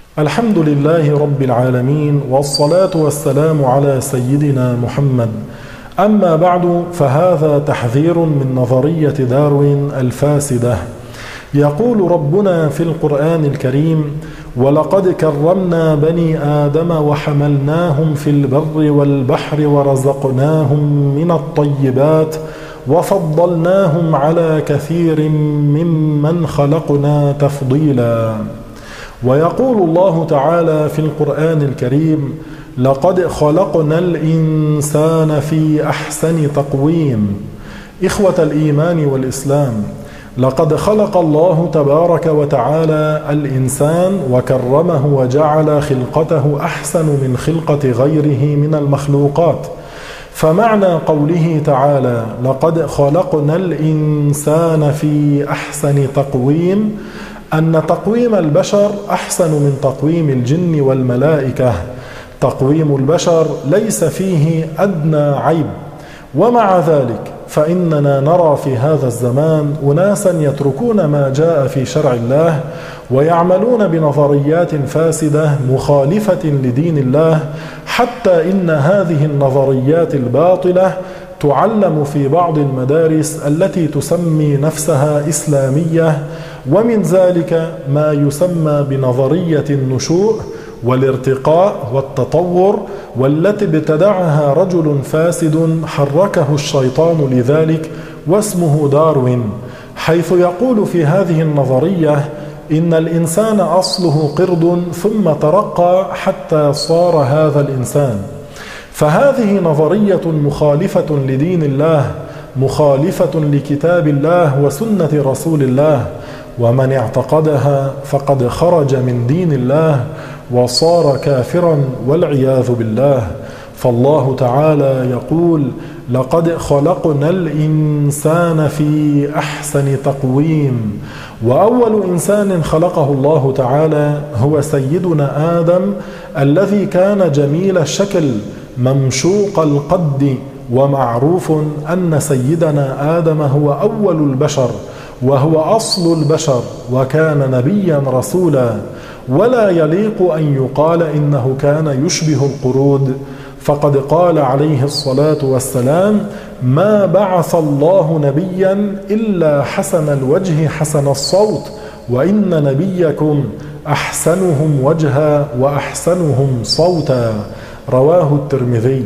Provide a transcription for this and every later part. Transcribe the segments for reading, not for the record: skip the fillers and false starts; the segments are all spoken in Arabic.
الحمد لله رب العالمين، والصلاة والسلام على سيدنا محمد. أما بعد، فهذا تحذير من نظرية داروين الفاسدة. يقول ربنا في القرآن الكريم: ولقد كرمنا بني آدم وحملناهم في البر والبحر ورزقناهم من الطيبات وفضلناهم على كثير ممن خلقنا تفضيلا. ويقول الله تعالى في القرآن الكريم: لقد خلقنا الإنسان في أحسن تقويم. إخوة الإيمان والإسلام، لقد خلق الله تبارك وتعالى الإنسان وكرمه وجعل خلقته أحسن من خلقة غيره من المخلوقات. فمعنى قوله تعالى لقد خلقنا الإنسان في أحسن تقويم أن تقويم البشر أحسن من تقويم الجن والملائكة. تقويم البشر ليس فيه أدنى عيب، ومع ذلك فإننا نرى في هذا الزمان أناسا يتركون ما جاء في شرع الله ويعملون بنظريات فاسدة مخالفة لدين الله، حتى إن هذه النظريات الباطلة تعلم في بعض المدارس التي تسمي نفسها إسلامية، ومن ذلك ما يسمى بنظرية النشوء والارتقاء والتطور، والتي ابتدعها رجل فاسد حركه الشيطان لذلك واسمه داروين، حيث يقول في هذه النظرية إن الإنسان أصله قرد ثم ترقى حتى صار هذا الإنسان. فهذه نظرية مخالفة لدين الله، مخالفة لكتاب الله وسنة رسول الله، ومن اعتقدها فقد خرج من دين الله وصار كافرا والعياذ بالله. فالله تعالى يقول: لقد خلقنا الإنسان في أحسن تقويم. وأول إنسان خلقه الله تعالى هو سيدنا آدم، الذي كان جميل الشكل ممشوق القد، ومعروف أن سيدنا آدم هو أول البشر وهو أصل البشر، وكان نبيا رسولا، ولا يليق أن يقال إنه كان يشبه القرود، فقد قال عليه الصلاة والسلام: ما بعث الله نبيا إلا حسن الوجه حسن الصوت، وإن نبيكم أحسنهم وجها وأحسنهم صوتا. رواه الترمذي.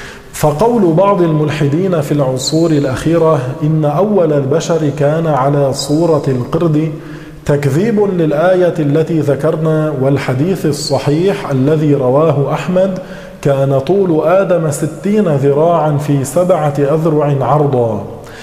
فقول بعض الملحدين في العصور الأخيرة إن أول البشر كان على صورة القرد تكذيب للآية التي ذكرنا والحديث الصحيح الذي رواه أحمد: كان طول آدم 60 ذراعا في 7 أذرع عرضا.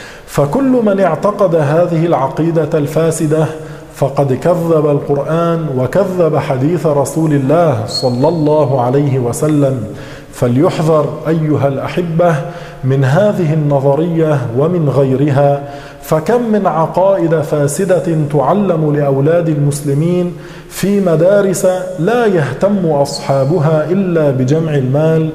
فكل من اعتقد هذه العقيدة الفاسدة فقد كذب القرآن وكذب حديث رسول الله صلى الله عليه وسلم. فليحذر أيها الأحبة من هذه النظرية ومن غيرها، فكم من عقائد فاسدة تعلم لأولاد المسلمين في مدارس لا يهتم أصحابها إلا بجمع المال.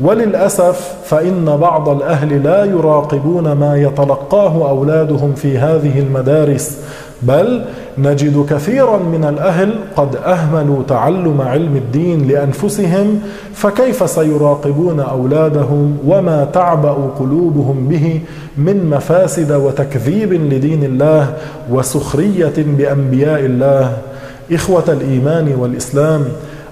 وللأسف فإن بعض الأهل لا يراقبون ما يتلقاه أولادهم في هذه المدارس، بل نجد كثيرا من الأهل قد أهملوا تعلم علم الدين لأنفسهم، فكيف سيراقبون أولادهم وما تعبأ قلوبهم به من مفاسد وتكذيب لدين الله وسخرية بأنبياء الله. إخوة الإيمان والإسلام،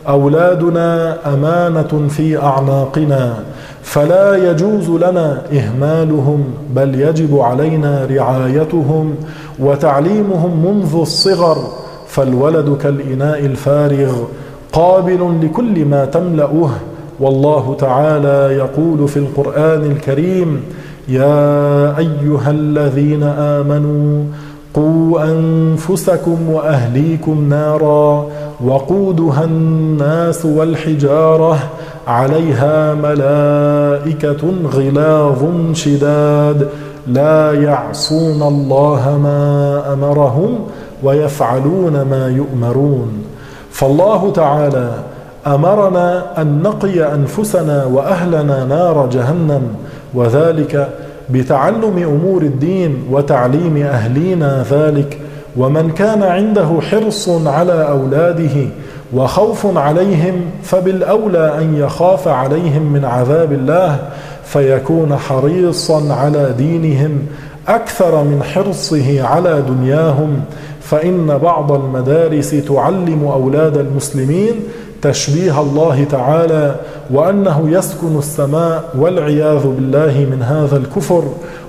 أولادنا أمانة في أعناقنا، فلا يجوز لنا إهمالهم، بل يجب علينا رعايتهم وتعليمهم منذ الصغر. فالولد كالإناء الفارغ قابل لكل ما تملأه. والله تعالى يقول في القرآن الكريم: يا أيها الذين آمنوا قوا أنفسكم وأهليكم نارا وقودها الناس والحجارة عليها ملائكة غلاظ شداد لا يعصون الله ما أمرهم ويفعلون ما يؤمرون. فالله تعالى أمرنا أن نقي أنفسنا وأهلنا نار جهنم، وذلك بتعلم أمور الدين وتعليم أهلينا ذلك. ومن كان عنده حرص على أولاده وخوف عليهم، فبالأولى أن يخاف عليهم من عذاب الله فيكون حريصا على دينهم أكثر من حرصه على دنياهم. فإن بعض المدارس تعلم أولاد المسلمين تشبيه الله تعالى وأنه يسكن السماء والعياذ بالله من هذا الكفر،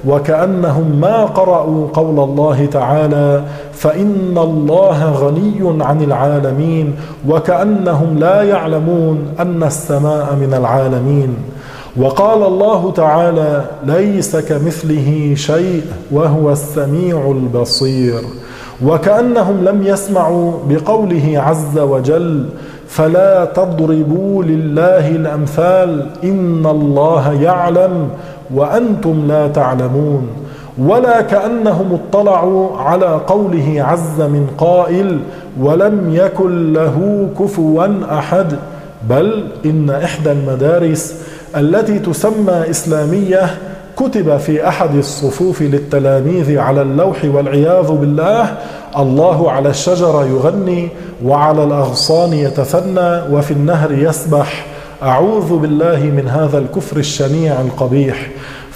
وكأنهم ما قرأوا قول الله تعالى فإن الله غني عن العالمين، وكأنهم لا يعلمون أن السماء من العالمين. وقال الله تعالى ليس كمثله شيء وهو السميع البصير، وكأنهم لم يسمعوا بقوله عز وجل فلا تضربوا لله الأمثال إن الله يعلم وأنتم لا تعلمون. ولا كأنهم اطلعوا على قوله عز من قائل ولم يكن له كفوا أحد، بل إن إحدى المدارس التي تسمى إسلامية كتب في أحد الصفوف للتلاميذ على اللوح والعياذ بالله الله على الشجرة يغني وعلى الأغصان يتثنى وفي النهر يسبح، أعوذ بالله من هذا الكفر الشنيع القبيح.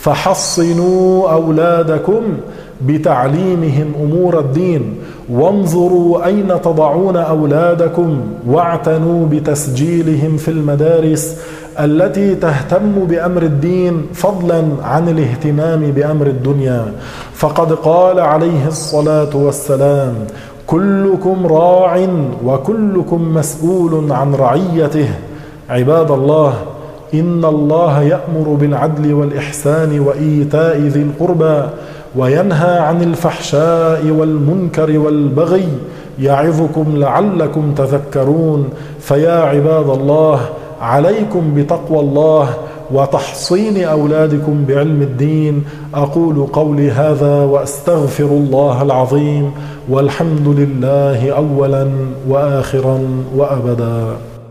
فحصنوا أولادكم بتعليمهم أمور الدين، وانظروا أين تضعون أولادكم، واعتنوا بتسجيلهم في المدارس التي تهتم بأمر الدين فضلا عن الاهتمام بأمر الدنيا. فقد قال عليه الصلاة والسلام كلكم راع وكلكم مسؤول عن رعيته. عباد الله، إن الله يأمر بالعدل والإحسان وإيتاء ذي القربى وينهى عن الفحشاء والمنكر والبغي يعظكم لعلكم تذكرون. فيا عباد الله، عليكم بتقوى الله وتحصين أولادكم بعلم الدين. أقول قولي هذا وأستغفر الله العظيم، والحمد لله أولا وآخرا وأبدا.